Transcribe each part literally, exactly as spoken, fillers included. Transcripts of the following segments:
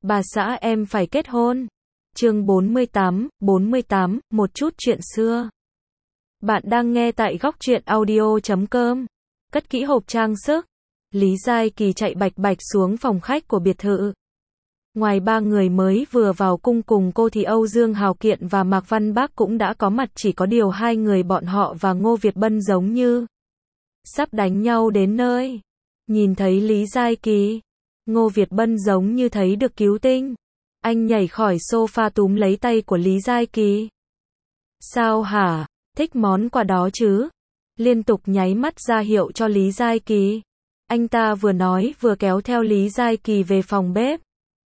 Bà xã em phải kết hôn. Chương bốn mươi tám, bốn mươi tám, một chút chuyện xưa. Bạn đang nghe tại góc truyện audio chấm com. Cất kỹ hộp trang sức. Lý Giai Kỳ chạy bạch bạch xuống phòng khách của biệt thự. Ngoài ba người mới vừa vào cung cùng cô thì Âu Dương Hào Kiện và Mạc Văn Bác cũng đã có mặt, chỉ có điều hai người bọn họ và Ngô Việt Bân giống như sắp đánh nhau đến nơi. Nhìn thấy Lý Giai Kỳ, Ngô Việt Bân giống như thấy được cứu tinh. Anh nhảy khỏi sofa túm lấy tay của Lý Giai Kỳ. Sao hả? Thích món quà đó chứ? Liên tục nháy mắt ra hiệu cho Lý Giai Kỳ. Anh ta vừa nói vừa kéo theo Lý Giai Kỳ về phòng bếp.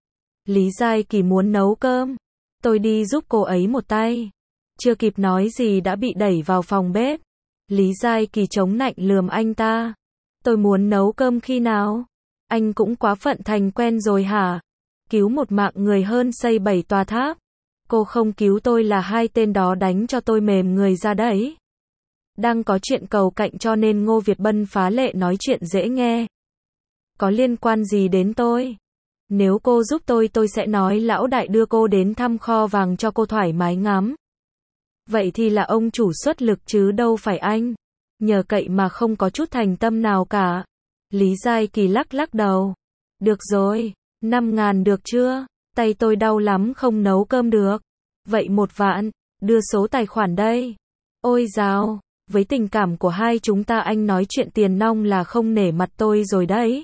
Lý Giai Kỳ muốn nấu cơm. Tôi đi giúp cô ấy một tay. Chưa kịp nói gì đã bị đẩy vào phòng bếp. Lý Giai Kỳ chống nạnh lườm anh ta. Tôi muốn nấu cơm khi nào? Anh cũng quá phận thành quen rồi hả? Cứu một mạng người hơn xây bảy tòa tháp. Cô không cứu tôi là hai tên đó đánh cho tôi mềm người ra đấy. Đang có chuyện cầu cạnh cho nên Ngô Việt Bân phá lệ nói chuyện dễ nghe. Có liên quan gì đến tôi? Nếu cô giúp tôi tôi sẽ nói lão đại đưa cô đến thăm kho vàng cho cô thoải mái ngắm. Vậy thì là ông chủ xuất lực chứ đâu phải anh. Nhờ cậy mà không có chút thành tâm nào cả. Lý Giai Kỳ lắc lắc đầu. Được rồi, năm ngàn được chưa? Tay tôi đau lắm không nấu cơm được. Vậy một vạn, đưa số tài khoản đây. Ôi dào, với tình cảm của hai chúng ta anh nói chuyện tiền nong là không nể mặt tôi rồi đấy.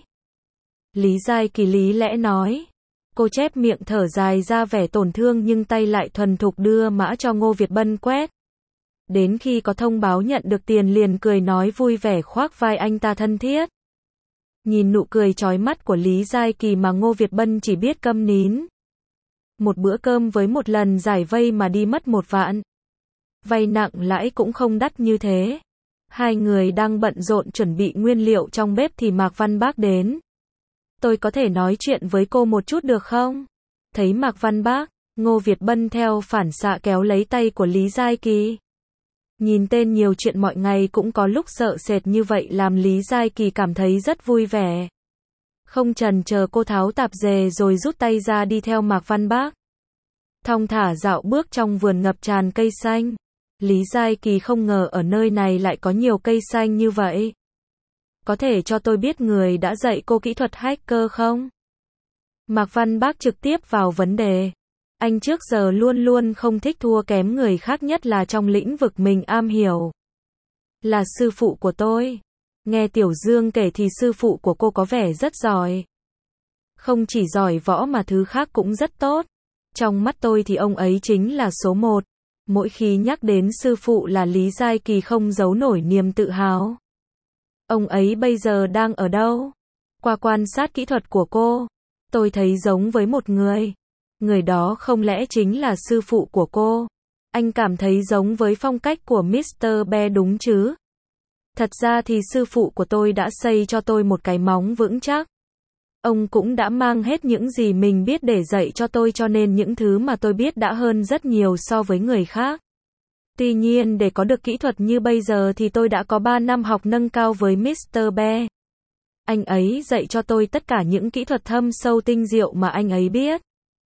Lý Giai Kỳ lý lẽ nói. Cô chép miệng thở dài ra vẻ tổn thương nhưng tay lại thuần thục đưa mã cho Ngô Việt Bân quét. Đến khi có thông báo nhận được tiền liền cười nói vui vẻ khoác vai anh ta thân thiết. Nhìn nụ cười chói mắt của Lý Giai Kỳ mà Ngô Việt Bân chỉ biết câm nín. Một bữa cơm với một lần giải vay mà đi mất một vạn. Vay nặng lãi cũng không đắt như thế. Hai người đang bận rộn chuẩn bị nguyên liệu trong bếp thì Mạc Văn Bác đến. Tôi có thể nói chuyện với cô một chút được không? Thấy Mạc Văn Bác, Ngô Việt Bân theo phản xạ kéo lấy tay của Lý Giai Kỳ. Nhìn tên nhiều chuyện mọi ngày cũng có lúc sợ sệt như vậy làm Lý Giai Kỳ cảm thấy rất vui vẻ. Không chần chờ cô tháo tạp dề rồi rút tay ra đi theo Mạc Văn Bác. Thong thả dạo bước trong vườn ngập tràn cây xanh. Lý Giai Kỳ không ngờ ở nơi này lại có nhiều cây xanh như vậy. Có thể cho tôi biết người đã dạy cô kỹ thuật hacker không? Mạc Văn Bác trực tiếp vào vấn đề. Anh trước giờ luôn luôn không thích thua kém người khác, nhất là trong lĩnh vực mình am hiểu. Là sư phụ của tôi. Nghe Tiểu Dương kể thì sư phụ của cô có vẻ rất giỏi. Không chỉ giỏi võ mà thứ khác cũng rất tốt. Trong mắt tôi thì ông ấy chính là số một. Mỗi khi nhắc đến sư phụ là Lý Giai Kỳ không giấu nổi niềm tự hào. Ông ấy bây giờ đang ở đâu? Qua quan sát kỹ thuật của cô, tôi thấy giống với một người. Người đó không lẽ chính là sư phụ của cô? Anh cảm thấy giống với phong cách của mít tơ Bear đúng chứ? Thật ra thì sư phụ của tôi đã xây cho tôi một cái móng vững chắc. Ông cũng đã mang hết những gì mình biết để dạy cho tôi, cho nên những thứ mà tôi biết đã hơn rất nhiều so với người khác. Tuy nhiên để có được kỹ thuật như bây giờ thì tôi đã có ba năm học nâng cao với mít tơ Bear. Anh ấy dạy cho tôi tất cả những kỹ thuật thâm sâu tinh diệu mà anh ấy biết.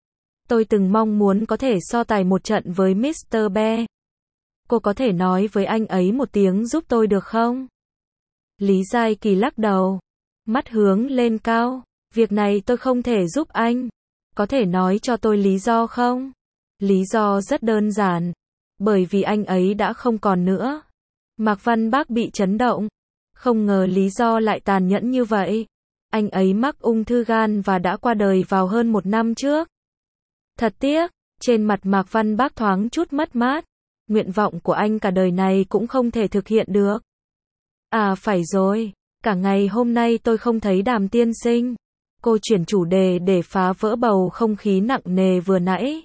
Tôi từng mong muốn có thể so tài một trận với mít tơ Bear. Cô có thể nói với anh ấy một tiếng giúp tôi được không? Lý Giai Kỳ lắc đầu. Mắt hướng lên cao. Việc này tôi không thể giúp anh. Có thể nói cho tôi lý do không? Lý do rất đơn giản. Bởi vì anh ấy đã không còn nữa. Mạc Văn Bác bị chấn động. Không ngờ lý do lại tàn nhẫn như vậy. Anh ấy mắc ung thư gan và đã qua đời vào hơn một năm trước. Thật tiếc, trên mặt Mạc Văn Bác thoáng chút mất mát. Nguyện vọng của anh cả đời này cũng không thể thực hiện được. À phải rồi, cả ngày hôm nay tôi không thấy Đàm tiên sinh. Cô chuyển chủ đề để phá vỡ bầu không khí nặng nề vừa nãy.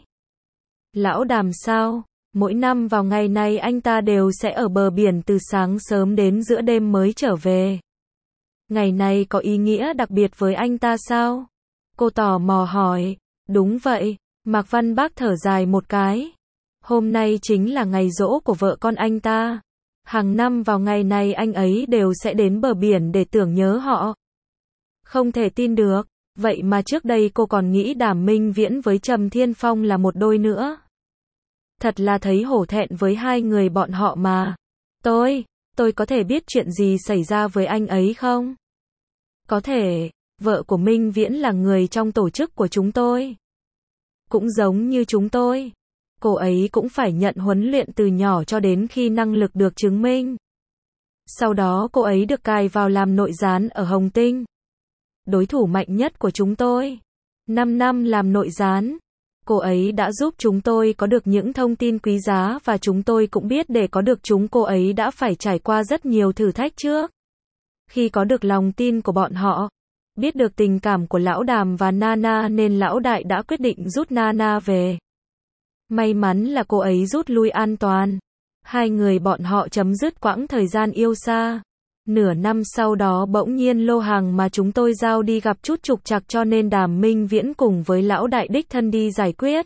Lão Đàm sao? Mỗi năm vào ngày này anh ta đều sẽ ở bờ biển từ sáng sớm đến giữa đêm mới trở về. Ngày này có ý nghĩa đặc biệt với anh ta sao? Cô tò mò hỏi. Đúng vậy, Mạc Văn Bác thở dài một cái. Hôm nay chính là ngày giỗ của vợ con anh ta. Hàng năm vào ngày này anh ấy đều sẽ đến bờ biển để tưởng nhớ họ. Không thể tin được, Vậy mà trước đây cô còn nghĩ Đàm Minh Viễn với Trầm Thiên Phong là một đôi nữa. Thật là thấy hổ thẹn với hai người bọn họ mà. Tôi, tôi có thể biết chuyện gì xảy ra với anh ấy không? Có thể, vợ của Minh Viễn là người trong tổ chức của chúng tôi. Cũng giống như chúng tôi. Cô ấy cũng phải nhận huấn luyện từ nhỏ cho đến khi năng lực được chứng minh. Sau đó cô ấy được cài vào làm nội gián ở Hồng Tinh. Đối thủ mạnh nhất của chúng tôi. năm năm làm nội gián. Cô ấy đã giúp chúng tôi có được những thông tin quý giá và chúng tôi cũng biết để có được chúng cô ấy đã phải trải qua rất nhiều thử thách trước. Khi có được lòng tin của bọn họ, biết được tình cảm của lão Đàm và Nana nên lão đại đã quyết định rút Nana về. May mắn là cô ấy rút lui an toàn. Hai người bọn họ chấm dứt quãng thời gian yêu xa. Nửa năm sau đó bỗng nhiên lô hàng mà chúng tôi giao đi gặp chút trục trặc cho nên Đàm Minh Viễn cùng với lão đại đích thân đi giải quyết.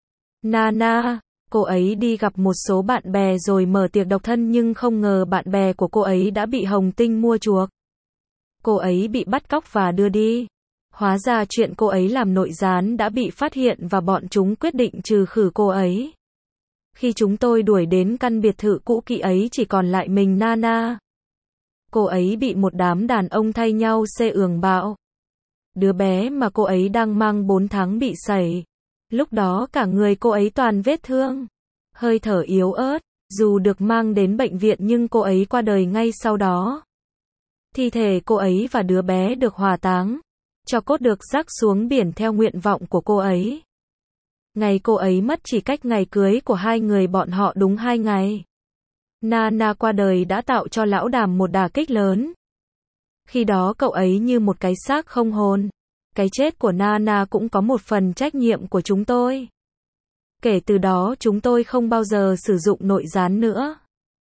Nana, cô ấy đi gặp một số bạn bè rồi mở tiệc độc thân nhưng không ngờ bạn bè của cô ấy đã bị Hồng Tinh mua chuộc. Cô ấy bị bắt cóc và đưa đi. Hóa ra chuyện cô ấy làm nội gián đã bị phát hiện và bọn chúng quyết định trừ khử cô ấy. Khi chúng tôi đuổi đến căn biệt thự cũ kỹ ấy chỉ còn lại mình Nana. Cô ấy bị một đám đàn ông thay nhau xê ường bạo. Đứa bé mà cô ấy đang mang bốn tháng bị sẩy. Lúc đó cả người cô ấy toàn vết thương. Hơi thở yếu ớt. Dù được mang đến bệnh viện nhưng cô ấy qua đời ngay sau đó. Thi thể cô ấy và đứa bé được hỏa táng. Cho cốt được rác xuống biển theo nguyện vọng của cô ấy. Ngày cô ấy mất chỉ cách ngày cưới của hai người bọn họ đúng hai ngày. Nana qua đời đã tạo cho lão Đàm một đả kích lớn. Khi đó cậu ấy như một cái xác không hồn. Cái chết của Nana cũng có một phần trách nhiệm của chúng tôi. Kể từ đó chúng tôi không bao giờ sử dụng nội gián nữa.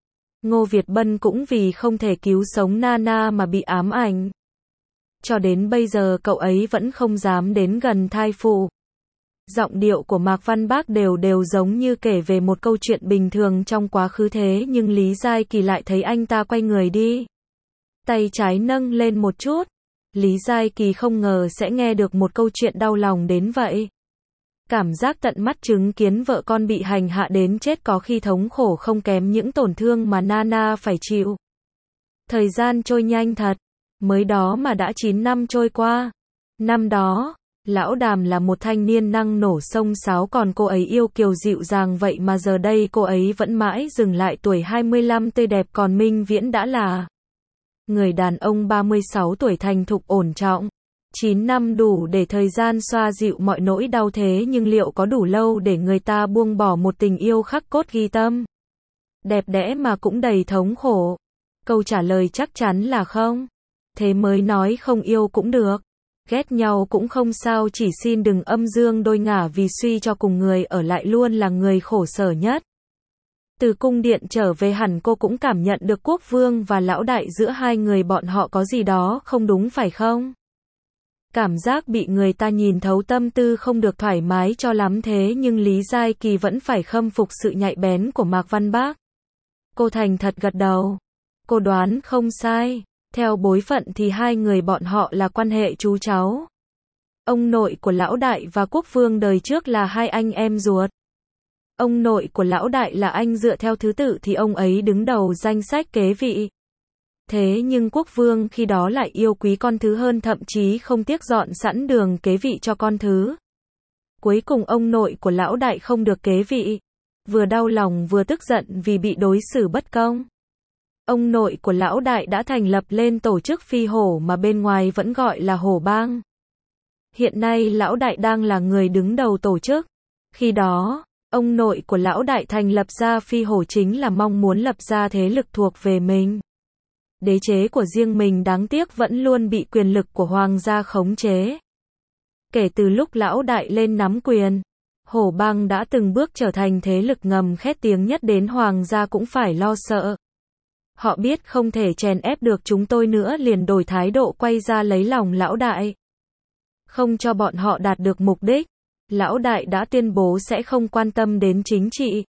Ngô Việt Bân cũng vì không thể cứu sống Nana mà bị ám ảnh. Cho đến bây giờ cậu ấy vẫn không dám đến gần thai phụ. Giọng điệu của Mạc Văn Bác đều đều giống như kể về một câu chuyện bình thường trong quá khứ thế nhưng Lý Giai Kỳ lại thấy anh ta quay người đi. Tay trái nâng lên một chút. Lý Giai Kỳ không ngờ sẽ nghe được một câu chuyện đau lòng đến vậy. Cảm giác tận mắt chứng kiến vợ con bị hành hạ đến chết có khi thống khổ không kém những tổn thương mà Nana phải chịu. Thời gian trôi nhanh thật. Mới đó mà đã chín năm trôi qua. Năm đó, lão Đàm là một thanh niên năng nổ xông xáo còn cô ấy yêu kiều dịu dàng vậy mà giờ đây cô ấy vẫn mãi dừng lại tuổi hai mươi lăm tươi đẹp còn Minh Viễn đã là người đàn ông ba mươi sáu tuổi thành thục ổn trọng. chín năm đủ để thời gian xoa dịu mọi nỗi đau thế nhưng liệu có đủ lâu để người ta buông bỏ một tình yêu khắc cốt ghi tâm? Đẹp đẽ mà cũng đầy thống khổ. Câu trả lời chắc chắn là không. Thế mới nói không yêu cũng được. Ghét nhau cũng không sao chỉ xin đừng âm dương đôi ngả vì suy cho cùng người ở lại luôn là người khổ sở nhất. Từ cung điện trở về hẳn cô cũng cảm nhận được Quốc Vương và lão đại giữa hai người bọn họ có gì đó không đúng phải không? Cảm giác bị người ta nhìn thấu tâm tư không được thoải mái cho lắm thế nhưng Lý Giai Kỳ vẫn phải khâm phục sự nhạy bén của Mạc Văn Bác. Cô thành thật gật đầu. Cô đoán không sai. Theo bối phận thì hai người bọn họ là quan hệ chú cháu. Ông nội của lão đại và Quốc Vương đời trước là hai anh em ruột. Ông nội của lão đại là anh dựa theo thứ tự thì ông ấy đứng đầu danh sách kế vị. Thế nhưng Quốc Vương khi đó lại yêu quý con thứ hơn thậm chí không tiếc dọn sẵn đường kế vị cho con thứ. Cuối cùng ông nội của lão đại không được kế vị. Vừa đau lòng vừa tức giận vì bị đối xử bất công. Ông nội của lão đại đã thành lập lên tổ chức phi hổ mà bên ngoài vẫn gọi là hổ bang. Hiện nay lão đại đang là người đứng đầu tổ chức. Khi đó, ông nội của lão đại thành lập ra phi hổ chính là mong muốn lập ra thế lực thuộc về mình. Đế chế của riêng mình đáng tiếc vẫn luôn bị quyền lực của hoàng gia khống chế. Kể từ lúc lão đại lên nắm quyền, hổ bang đã từng bước trở thành thế lực ngầm khét tiếng nhất đến hoàng gia cũng phải lo sợ. Họ biết không thể chèn ép được chúng tôi nữa liền đổi thái độ quay ra lấy lòng lão đại. Không cho bọn họ đạt được mục đích, lão đại đã tuyên bố sẽ không quan tâm đến chính trị.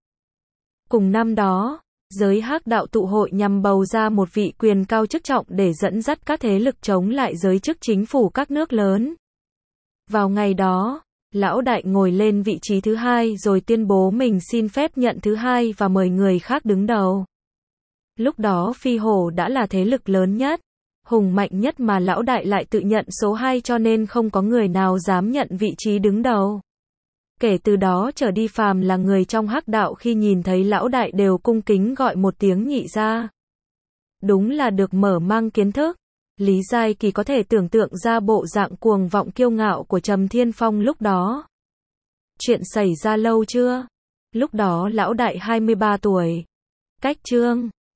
Cùng năm đó, giới hắc đạo tụ hội nhằm bầu ra một vị quyền cao chức trọng để dẫn dắt các thế lực chống lại giới chức chính phủ các nước lớn. Vào ngày đó, lão đại ngồi lên vị trí thứ hai rồi tuyên bố mình xin phép nhận thứ hai và mời người khác đứng đầu. Lúc đó Phi Hổ đã là thế lực lớn nhất, hùng mạnh nhất mà lão đại lại tự nhận số hai cho nên không có người nào dám nhận vị trí đứng đầu. Kể từ đó trở đi phàm là người trong hắc đạo khi nhìn thấy lão đại đều cung kính gọi một tiếng nhị gia. Đúng là được mở mang kiến thức. Lý Giai Kỳ có thể tưởng tượng ra bộ dạng cuồng vọng kiêu ngạo của Trầm Thiên Phong lúc đó. Chuyện xảy ra lâu chưa? Lúc đó lão đại hai mươi ba tuổi. Cách chương